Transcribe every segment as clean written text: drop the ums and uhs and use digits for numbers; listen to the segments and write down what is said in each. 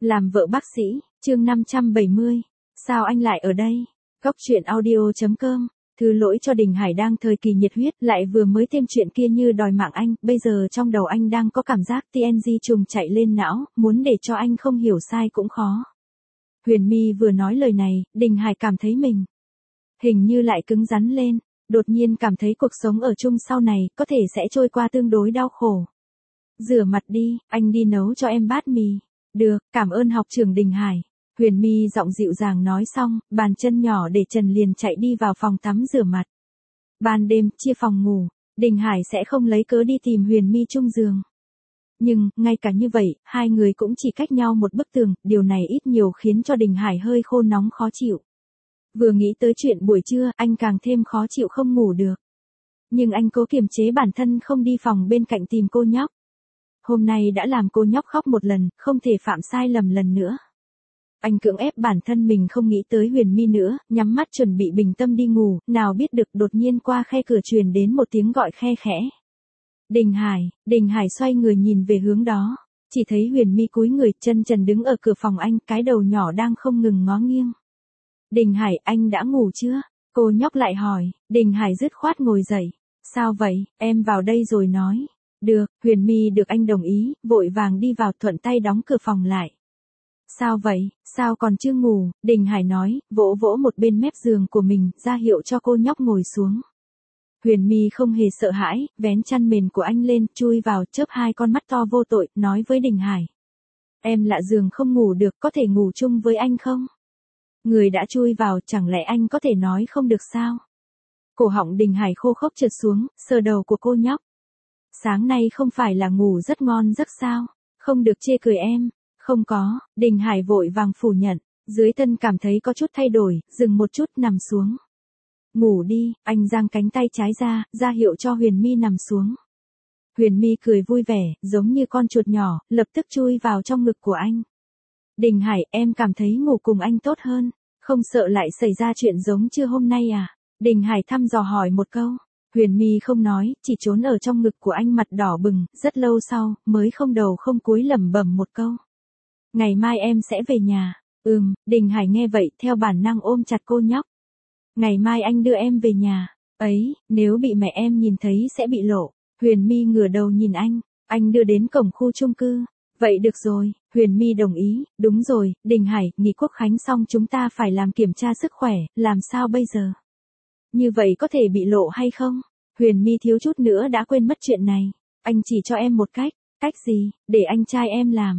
Làm vợ bác sĩ, chương 570. Sao anh lại ở đây? Góc truyện audio.com. Thứ lỗi cho Đình Hải đang thời kỳ nhiệt huyết, lại vừa mới thêm chuyện kia như đòi mạng anh, bây giờ trong đầu anh đang có cảm giác TNG trùng chạy lên não, muốn để cho anh không hiểu sai cũng khó. Huyền My vừa nói lời này, Đình Hải cảm thấy mình hình như lại cứng rắn lên, đột nhiên cảm thấy cuộc sống ở chung sau này có thể sẽ trôi qua tương đối đau khổ. Rửa mặt đi, anh đi nấu cho em bát mì. Được, cảm ơn học trưởng Đình Hải. Huyền My giọng dịu dàng nói xong, bàn chân nhỏ để trần liền chạy đi vào phòng tắm rửa mặt. Ban đêm, chia phòng ngủ, Đình Hải sẽ không lấy cớ đi tìm Huyền My chung giường. Nhưng, ngay cả như vậy, hai người cũng chỉ cách nhau một bức tường, điều này ít nhiều khiến cho Đình Hải hơi khô nóng khó chịu. Vừa nghĩ tới chuyện buổi trưa, anh càng thêm khó chịu không ngủ được. Nhưng anh cố kiềm chế bản thân không đi phòng bên cạnh tìm cô nhóc. Hôm nay đã làm cô nhóc khóc một lần, không thể phạm sai lầm lần nữa. Anh cưỡng ép bản thân mình không nghĩ tới Huyền My nữa, nhắm mắt chuẩn bị bình tâm đi ngủ, nào biết được đột nhiên qua khe cửa truyền đến một tiếng gọi khe khẽ. Đình Hải xoay người nhìn về hướng đó, chỉ thấy Huyền My cúi người chân trần đứng ở cửa phòng anh, cái đầu nhỏ đang không ngừng ngó nghiêng. Đình Hải, anh đã ngủ chưa? Cô nhóc lại hỏi. Đình Hải dứt khoát ngồi dậy. Sao vậy, em vào đây rồi nói. Được, Huyền My được anh đồng ý, vội vàng đi vào thuận tay đóng cửa phòng lại. Sao vậy, sao còn chưa ngủ? Đình Hải nói, vỗ vỗ một bên mép giường của mình, ra hiệu cho cô nhóc ngồi xuống. Huyền My không hề sợ hãi, vén chăn mền của anh lên, chui vào, chớp hai con mắt to vô tội, nói với Đình Hải. Em lạ giường không ngủ được, có thể ngủ chung với anh không? Người đã chui vào, chẳng lẽ anh có thể nói không được sao? Cổ họng Đình Hải khô khốc trượt xuống, sờ đầu của cô nhóc. Sáng nay không phải là ngủ rất ngon giấc sao? Không được chê cười em. Không có, Đình Hải vội vàng phủ nhận. Dưới thân cảm thấy có chút thay đổi, dừng một chút nằm xuống. Ngủ đi, anh giang cánh tay trái ra hiệu cho Huyền My nằm xuống. Huyền My cười vui vẻ, giống như con chuột nhỏ, lập tức chui vào trong ngực của anh. Đình Hải, em cảm thấy ngủ cùng anh tốt hơn, không sợ lại xảy ra chuyện giống trưa hôm nay à? Đình Hải thăm dò hỏi một câu. Huyền My không nói, chỉ trốn ở trong ngực của anh mặt đỏ bừng, rất lâu sau, mới không đầu không cúi lẩm bẩm một câu. Ngày mai em sẽ về nhà. Đình Hải nghe vậy theo bản năng ôm chặt cô nhóc. Ngày mai anh đưa em về nhà. Ấy, nếu bị mẹ em nhìn thấy sẽ bị lộ. Huyền My ngửa đầu nhìn anh đưa đến cổng khu chung cư. Vậy được rồi, Huyền My đồng ý, đúng rồi, Đình Hải, nghỉ quốc khánh xong chúng ta phải làm kiểm tra sức khỏe, làm sao bây giờ? Như vậy có thể bị lộ hay không? Huyền My thiếu chút nữa đã quên mất chuyện này. Anh chỉ cho em một cách gì, để anh trai em làm.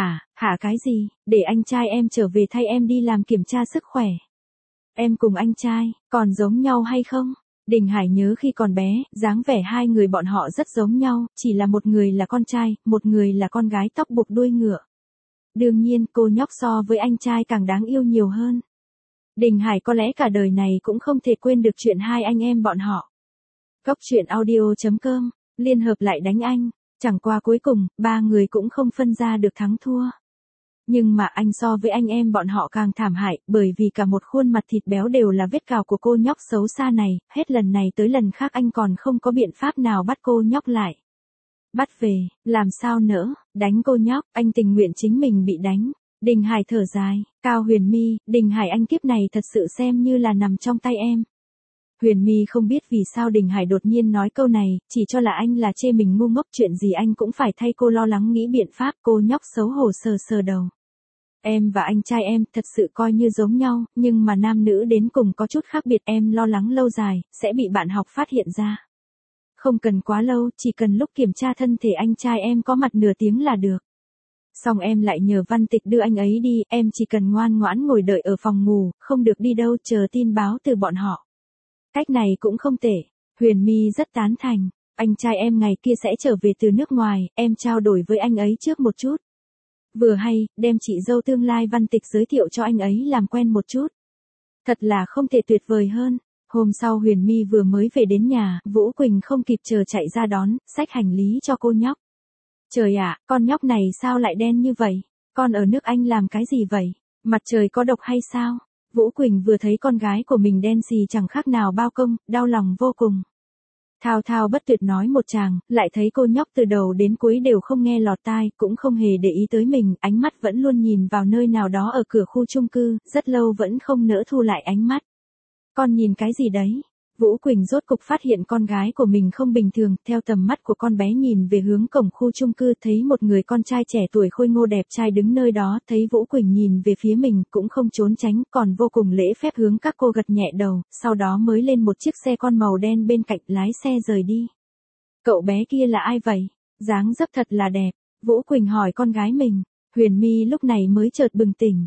Hả cái gì, để anh trai em trở về thay em đi làm kiểm tra sức khỏe. Em cùng anh trai, còn giống nhau hay không? Đình Hải nhớ khi còn bé, dáng vẻ hai người bọn họ rất giống nhau, chỉ là một người là con trai, một người là con gái tóc buộc đuôi ngựa. Đương nhiên, cô nhóc so với anh trai càng đáng yêu nhiều hơn. Đình Hải có lẽ cả đời này cũng không thể quên được chuyện hai anh em bọn họ. Góc truyện audio.com, liên hợp lại đánh anh, chẳng qua cuối cùng, ba người cũng không phân ra được thắng thua. Nhưng mà anh so với anh em bọn họ càng thảm hại, bởi vì cả một khuôn mặt thịt béo đều là vết cào của cô nhóc xấu xa này, hết lần này tới lần khác anh còn không có biện pháp nào bắt cô nhóc lại. Bắt về, làm sao nỡ, đánh cô nhóc, anh tình nguyện chính mình bị đánh. Đình Hải thở dài, Cao Huyền My, Đình Hải anh kiếp này thật sự xem như là nằm trong tay em. Huyền My không biết vì sao Đình Hải đột nhiên nói câu này, chỉ cho là anh là chê mình ngu ngốc, chuyện gì anh cũng phải thay cô lo lắng nghĩ biện pháp, cô nhóc xấu hổ sờ đầu. Em và anh trai em thật sự coi như giống nhau, nhưng mà nam nữ đến cùng có chút khác biệt, em lo lắng lâu dài, sẽ bị bạn học phát hiện ra. Không cần quá lâu, chỉ cần lúc kiểm tra thân thể anh trai em có mặt nửa tiếng là được. Xong em lại nhờ Văn Tịch đưa anh ấy đi, em chỉ cần ngoan ngoãn ngồi đợi ở phòng ngủ, không được đi đâu, chờ tin báo từ bọn họ. Cách này cũng không tệ. Huyền My rất tán thành. Anh trai em ngày kia sẽ trở về từ nước ngoài, em trao đổi với anh ấy trước một chút. Vừa hay, đem chị dâu tương lai Văn Tịch giới thiệu cho anh ấy làm quen một chút. Thật là không thể tuyệt vời hơn. Hôm sau Huyền My vừa mới về đến nhà, Vũ Quỳnh không kịp chờ chạy ra đón, xách hành lý cho cô nhóc. Trời ạ, con nhóc này sao lại đen như vậy? Con ở nước Anh làm cái gì vậy? Mặt trời có độc hay sao? Vũ Quỳnh vừa thấy con gái của mình đen xì chẳng khác nào bao công, đau lòng vô cùng. Thao thao bất tuyệt nói một tràng, lại thấy cô nhóc từ đầu đến cuối đều không nghe lọt tai, cũng không hề để ý tới mình, ánh mắt vẫn luôn nhìn vào nơi nào đó ở cửa khu chung cư, rất lâu vẫn không nỡ thu lại ánh mắt. Con nhìn cái gì đấy? Vũ Quỳnh rốt cục phát hiện con gái của mình không bình thường, theo tầm mắt của con bé nhìn về hướng cổng khu chung cư thấy một người con trai trẻ tuổi khôi ngô đẹp trai đứng nơi đó, thấy Vũ Quỳnh nhìn về phía mình cũng không trốn tránh, còn vô cùng lễ phép hướng các cô gật nhẹ đầu, sau đó mới lên một chiếc xe con màu đen bên cạnh lái xe rời đi. Cậu bé kia là ai vậy? Dáng dấp thật là đẹp, Vũ Quỳnh hỏi con gái mình. Huyền My lúc này mới chợt bừng tỉnh,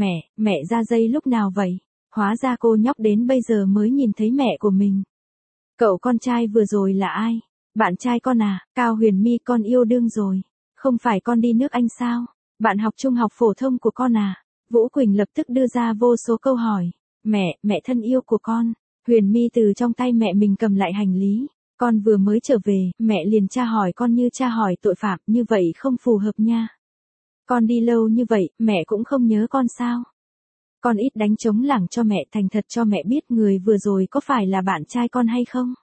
mẹ ra dây lúc nào vậy? Hóa ra cô nhóc đến bây giờ mới nhìn thấy mẹ của mình. Cậu con trai vừa rồi là ai? Bạn trai con à? Cao Huyền My, con yêu đương rồi. Không phải con đi nước Anh sao? Bạn học trung học phổ thông của con à? Vũ Quỳnh lập tức đưa ra vô số câu hỏi. Mẹ thân yêu của con. Huyền My từ trong tay mẹ mình cầm lại hành lý. Con vừa mới trở về, mẹ liền tra hỏi con như tra hỏi tội phạm, như vậy không phù hợp nha. Con đi lâu như vậy, mẹ cũng không nhớ con sao? Con ít đánh trống lảng cho mẹ, thành thật cho mẹ biết người vừa rồi có phải là bạn trai con hay không?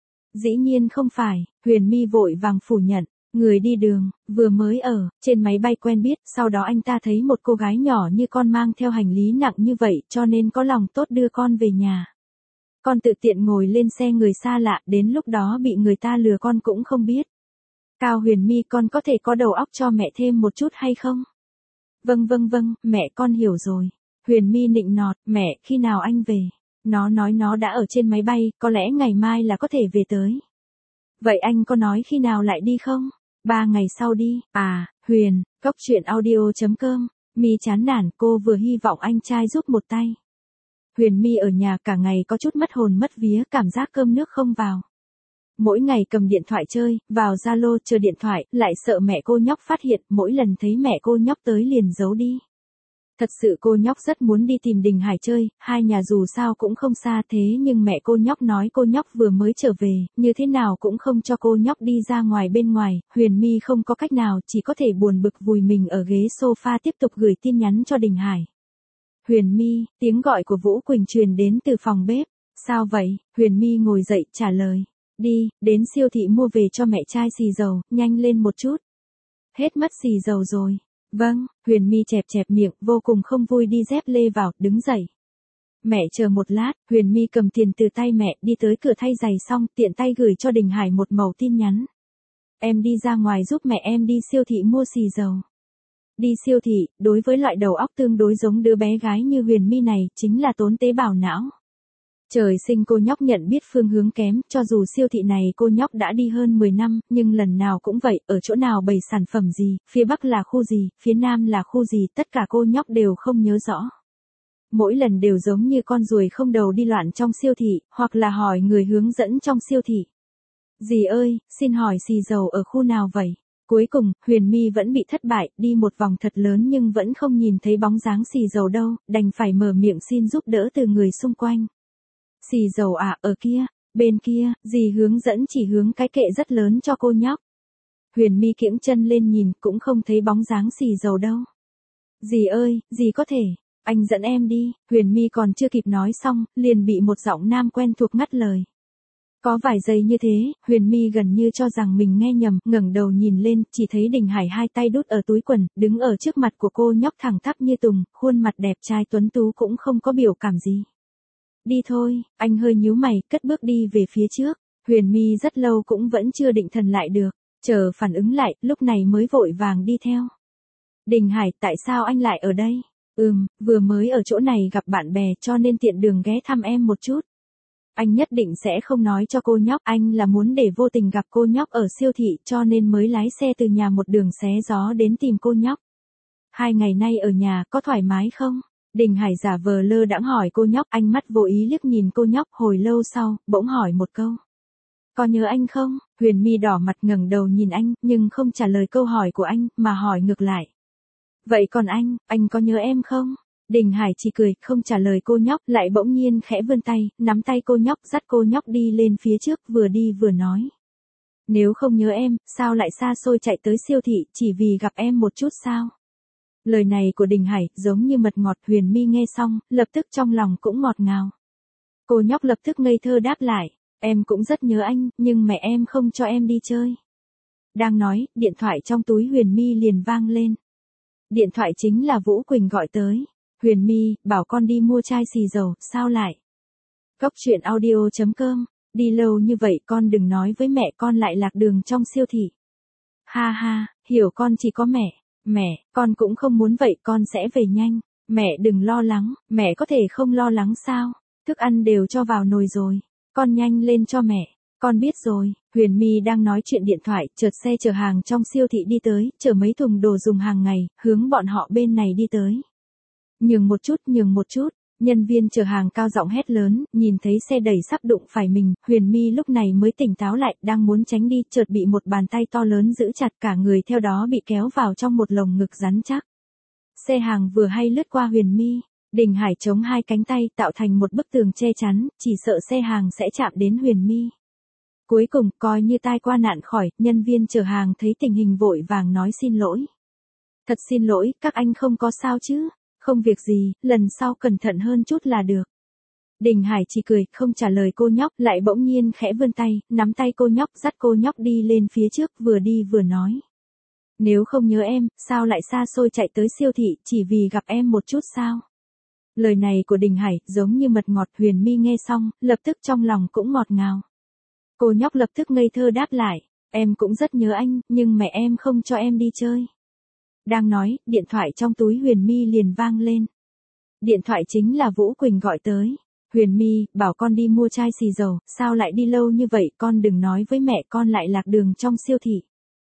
Dĩ nhiên không phải, Huyền My vội vàng phủ nhận. Người đi đường, vừa mới ở trên máy bay quen biết, sau đó anh ta thấy một cô gái nhỏ như con mang theo hành lý nặng như vậy, cho nên có lòng tốt đưa con về nhà. Con tự tiện ngồi lên xe người xa lạ, đến lúc đó bị người ta lừa con cũng không biết. Cao Huyền My, con có thể có đầu óc cho mẹ thêm một chút hay không? Vâng, mẹ con hiểu rồi. Huyền My nịnh nọt, mẹ, khi nào anh về? Nó nói nó đã ở trên máy bay, có lẽ ngày mai là có thể về tới. Vậy anh có nói khi nào lại đi không? 3 ngày sau đi. À, Huyền, Cóc Truyện Audio.com. My chán nản, cô vừa hy vọng anh trai giúp một tay. Huyền My ở nhà cả ngày có chút mất hồn mất vía, cảm giác cơm nước không vào. Mỗi ngày cầm điện thoại chơi, vào Zalo chờ điện thoại, lại sợ mẹ cô nhóc phát hiện, mỗi lần thấy mẹ cô nhóc tới liền giấu đi. Thật sự cô nhóc rất muốn đi tìm Đình Hải chơi, hai nhà dù sao cũng không xa thế nhưng mẹ cô nhóc nói cô nhóc vừa mới trở về, như thế nào cũng không cho cô nhóc đi ra ngoài bên ngoài, Huyền My không có cách nào, chỉ có thể buồn bực vùi mình ở ghế sofa tiếp tục gửi tin nhắn cho Đình Hải. Huyền My, tiếng gọi của Vũ Quỳnh truyền đến từ phòng bếp. Sao vậy? Huyền My ngồi dậy trả lời. Đi, đến siêu thị mua về cho mẹ chai xì dầu, nhanh lên một chút. Hết mất xì dầu rồi. Vâng, Huyền My chẹp chẹp miệng, vô cùng không vui đi dép lê vào, đứng dậy. Mẹ chờ một lát, Huyền My cầm tiền từ tay mẹ, đi tới cửa thay giày xong, tiện tay gửi cho Đình Hải một mẩu tin nhắn. Em đi ra ngoài giúp mẹ em đi siêu thị mua xì dầu. Đi siêu thị, đối với loại đầu óc tương đối giống đứa bé gái như Huyền My này, chính là tốn tế bào não. Trời sinh cô nhóc nhận biết phương hướng kém, cho dù siêu thị này cô nhóc đã đi hơn 10 năm, nhưng lần nào cũng vậy, ở chỗ nào bày sản phẩm gì, phía Bắc là khu gì, phía Nam là khu gì, tất cả cô nhóc đều không nhớ rõ. Mỗi lần đều giống như con ruồi không đầu đi loạn trong siêu thị, hoặc là hỏi người hướng dẫn trong siêu thị. Dì ơi, xin hỏi xì dầu ở khu nào vậy? Cuối cùng, Huyền My vẫn bị thất bại, đi một vòng thật lớn nhưng vẫn không nhìn thấy bóng dáng xì dầu đâu, đành phải mở miệng xin giúp đỡ từ người xung quanh. Xì dầu à, ở kia, bên kia, dì hướng dẫn chỉ hướng cái kệ rất lớn cho cô nhóc. Huyền My kiễng chân lên nhìn, cũng không thấy bóng dáng xì dầu đâu. Dì ơi, dì có thể, anh dẫn em đi. Huyền My còn chưa kịp nói xong, liền bị một giọng nam quen thuộc ngắt lời. Có vài giây như thế, Huyền My gần như cho rằng mình nghe nhầm, ngẩng đầu nhìn lên, chỉ thấy Đình Hải hai tay đút ở túi quần, đứng ở trước mặt của cô nhóc thẳng tắp như tùng, khuôn mặt đẹp trai tuấn tú cũng không có biểu cảm gì. Đi thôi, anh hơi nhíu mày, cất bước đi về phía trước. Huyền My rất lâu cũng vẫn chưa định thần lại được, chờ phản ứng lại, lúc này mới vội vàng đi theo. Đình Hải, tại sao anh lại ở đây? Vừa mới ở chỗ này gặp bạn bè cho nên tiện đường ghé thăm em một chút. Anh nhất định sẽ không nói cho cô nhóc, anh là muốn để vô tình gặp cô nhóc ở siêu thị cho nên mới lái xe từ nhà một đường xé gió đến tìm cô nhóc. 2 ngày nay ở nhà có thoải mái không? Đình Hải giả vờ lơ đãng hỏi cô nhóc, ánh mắt vô ý liếc nhìn cô nhóc, hồi lâu sau, bỗng hỏi một câu. Có nhớ anh không? Huyền My đỏ mặt ngẩng đầu nhìn anh, nhưng không trả lời câu hỏi của anh, mà hỏi ngược lại. Vậy còn anh có nhớ em không? Đình Hải chỉ cười, không trả lời cô nhóc, lại bỗng nhiên khẽ vươn tay, nắm tay cô nhóc, dắt cô nhóc đi lên phía trước, vừa đi vừa nói. Nếu không nhớ em, sao lại xa xôi chạy tới siêu thị, chỉ vì gặp em một chút sao? Lời này của Đình Hải, giống như mật ngọt. Huyền My nghe xong, lập tức trong lòng cũng ngọt ngào. Cô nhóc lập tức ngây thơ đáp lại. Em cũng rất nhớ anh, nhưng mẹ em không cho em đi chơi. Đang nói, điện thoại trong túi Huyền My liền vang lên. Điện thoại chính là Vũ Quỳnh gọi tới. Huyền My, bảo con đi mua chai xì dầu, sao lại? Cốc truyện audio.com, đi lâu như vậy con đừng nói với mẹ con lại lạc đường trong siêu thị. Ha ha, hiểu con chỉ có mẹ. Mẹ, con cũng không muốn vậy, con sẽ về nhanh. Mẹ đừng lo lắng, mẹ có thể không lo lắng sao? Thức ăn đều cho vào nồi rồi. Con nhanh lên cho mẹ. Con biết rồi. Huyền My đang nói chuyện điện thoại, chợt xe chở hàng trong siêu thị đi tới, chở mấy thùng đồ dùng hàng ngày, hướng bọn họ bên này đi tới. Nhường một chút, nhường một chút. Nhân viên chở hàng cao giọng hét lớn, nhìn thấy xe đẩy sắp đụng phải mình, Huyền My lúc này mới tỉnh táo lại, đang muốn tránh đi, chợt bị một bàn tay to lớn giữ chặt, cả người theo đó bị kéo vào trong một lồng ngực rắn chắc. Xe hàng vừa hay lướt qua Huyền My, Đình Hải chống hai cánh tay tạo thành một bức tường che chắn, chỉ sợ xe hàng sẽ chạm đến Huyền My. Cuối cùng, coi như tai qua nạn khỏi, nhân viên chở hàng thấy tình hình vội vàng nói xin lỗi. Thật xin lỗi, các anh không có sao chứ? Không việc gì, lần sau cẩn thận hơn chút là được. Đình Hải chỉ cười, không trả lời cô nhóc, lại bỗng nhiên khẽ vươn tay, nắm tay cô nhóc, dắt cô nhóc đi lên phía trước, vừa đi vừa nói. Nếu không nhớ em, sao lại xa xôi chạy tới siêu thị, chỉ vì gặp em một chút sao? Lời này của Đình Hải, giống như mật ngọt. Huyền My nghe xong, lập tức trong lòng cũng ngọt ngào. Cô nhóc lập tức ngây thơ đáp lại, em cũng rất nhớ anh, nhưng mẹ em không cho em đi chơi. Đang nói, điện thoại trong túi Huyền My liền vang lên. Điện thoại chính là Vũ Quỳnh gọi tới. Huyền My, bảo con đi mua chai xì dầu, sao lại đi lâu như vậy, con đừng nói với mẹ con lại lạc đường trong siêu thị.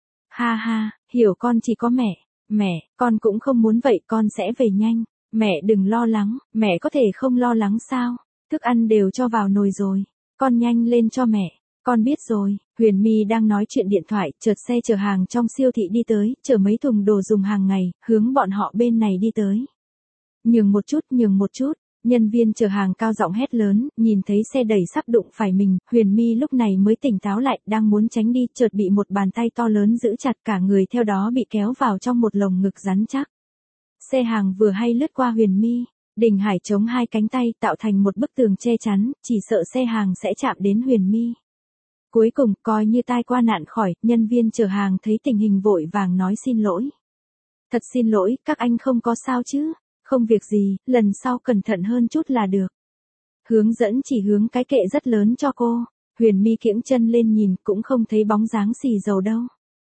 Ha ha, hiểu con chỉ có mẹ. Mẹ, con cũng không muốn vậy, con sẽ về nhanh. Mẹ đừng lo lắng, mẹ có thể không lo lắng sao? Thức ăn đều cho vào nồi rồi. Con nhanh lên cho mẹ. Con biết rồi. Huyền My đang nói chuyện điện thoại, chợt xe chở hàng trong siêu thị đi tới, chở mấy thùng đồ dùng hàng ngày, hướng bọn họ bên này đi tới. Nhường một chút, nhường một chút. Nhân viên chở hàng cao giọng hét lớn, nhìn thấy xe đẩy sắp đụng phải mình, Huyền My lúc này mới tỉnh táo lại, đang muốn tránh đi, chợt bị một bàn tay to lớn giữ chặt, cả người theo đó bị kéo vào trong một lồng ngực rắn chắc. Xe hàng vừa hay lướt qua Huyền My, Đình Hải chống hai cánh tay tạo thành một bức tường che chắn, chỉ sợ xe hàng sẽ chạm đến Huyền My. Cuối cùng, coi như tai qua nạn khỏi, nhân viên chở hàng thấy tình hình vội vàng nói xin lỗi. Thật xin lỗi, các anh không có sao chứ? Không việc gì, lần sau cẩn thận hơn chút là được. Hướng dẫn chỉ hướng cái kệ rất lớn cho cô. Huyền My kiễng chân lên nhìn, cũng không thấy bóng dáng xì dầu đâu.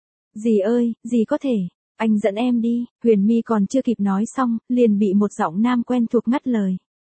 Dì ơi, dì có thể, anh dẫn em đi. Huyền My còn chưa kịp nói xong, liền bị một giọng nam quen thuộc ngắt lời.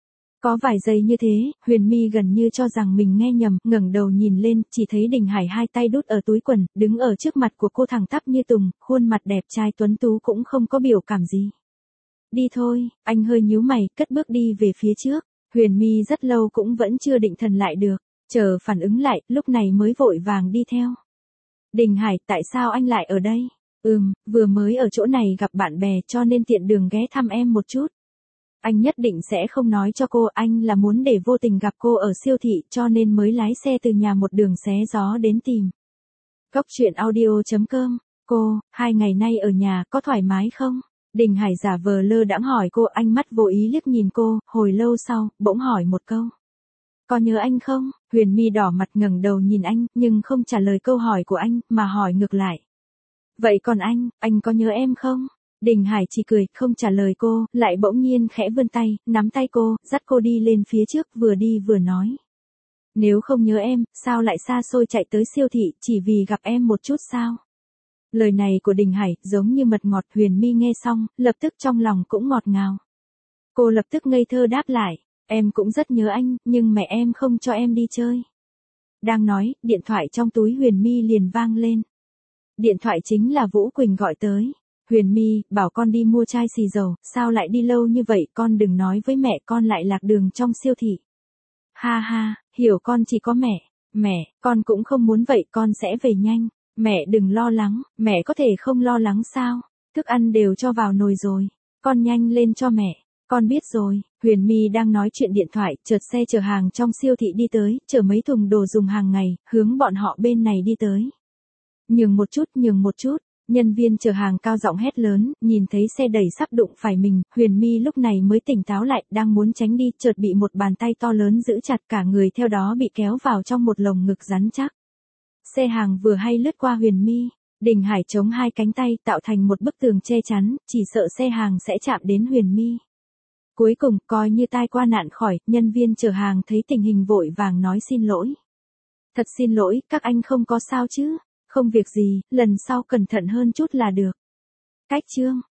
Có vài giây như thế, Huyền My gần như cho rằng mình nghe nhầm, ngẩng đầu nhìn lên, chỉ thấy Đình Hải hai tay đút ở túi quần, đứng ở trước mặt của cô thẳng tắp như tùng, khuôn mặt đẹp trai tuấn tú cũng không có biểu cảm gì. Đi thôi, anh hơi nhíu mày, cất bước đi về phía trước. Huyền My rất lâu cũng vẫn chưa định thần lại được, chờ phản ứng lại, lúc này mới vội vàng đi theo. Đình Hải, tại sao anh lại ở đây? Vừa mới ở chỗ này gặp bạn bè cho nên tiện đường ghé thăm em một chút. Anh nhất định sẽ không nói cho cô, anh là muốn để vô tình gặp cô ở siêu thị cho nên mới lái xe từ nhà một đường xé gió đến tìm. Cốc truyện audio.com, cô, 2 ngày nay ở nhà có thoải mái không? Đình Hải giả vờ lơ đãng hỏi cô, ánh mắt vô ý liếc nhìn cô, hồi lâu sau, bỗng hỏi một câu. Có nhớ anh không? Huyền My đỏ mặt ngẩng đầu nhìn anh, nhưng không trả lời câu hỏi của anh, mà hỏi ngược lại. Vậy còn anh có nhớ em không? Đình Hải chỉ cười, không trả lời cô, lại bỗng nhiên khẽ vươn tay, nắm tay cô, dắt cô đi lên phía trước, vừa đi vừa nói. Nếu không nhớ em, sao lại xa xôi chạy tới siêu thị, chỉ vì gặp em một chút sao? Lời này của Đình Hải, giống như mật ngọt. Huyền My nghe xong, lập tức trong lòng cũng ngọt ngào. Cô lập tức ngây thơ đáp lại, em cũng rất nhớ anh, nhưng mẹ em không cho em đi chơi. Đang nói, điện thoại trong túi Huyền My liền vang lên. Điện thoại chính là Vũ Quỳnh gọi tới. Huyền My, bảo con đi mua chai xì dầu, sao lại đi lâu như vậy, con đừng nói với mẹ con lại lạc đường trong siêu thị. Ha ha, hiểu con chỉ có mẹ. Mẹ, con cũng không muốn vậy, con sẽ về nhanh. Mẹ đừng lo lắng, mẹ có thể không lo lắng sao? Thức ăn đều cho vào nồi rồi. Con nhanh lên cho mẹ. Con biết rồi. Huyền My đang nói chuyện điện thoại, chợt xe chở hàng trong siêu thị đi tới, chở mấy thùng đồ dùng hàng ngày, hướng bọn họ bên này đi tới. Nhường một chút, nhường một chút. Nhân viên chở hàng cao giọng hét lớn, nhìn thấy xe đẩy sắp đụng phải mình, Huyền My lúc này mới tỉnh táo lại, đang muốn tránh đi, chợt bị một bàn tay to lớn giữ chặt, cả người theo đó bị kéo vào trong một lồng ngực rắn chắc. Xe hàng vừa hay lướt qua Huyền My, Đình Hải chống hai cánh tay tạo thành một bức tường che chắn, chỉ sợ xe hàng sẽ chạm đến Huyền My. Cuối cùng, coi như tai qua nạn khỏi, nhân viên chở hàng thấy tình hình vội vàng nói xin lỗi. Thật xin lỗi, các anh không có sao chứ? Không việc gì, lần sau cẩn thận hơn chút là được. Cách chương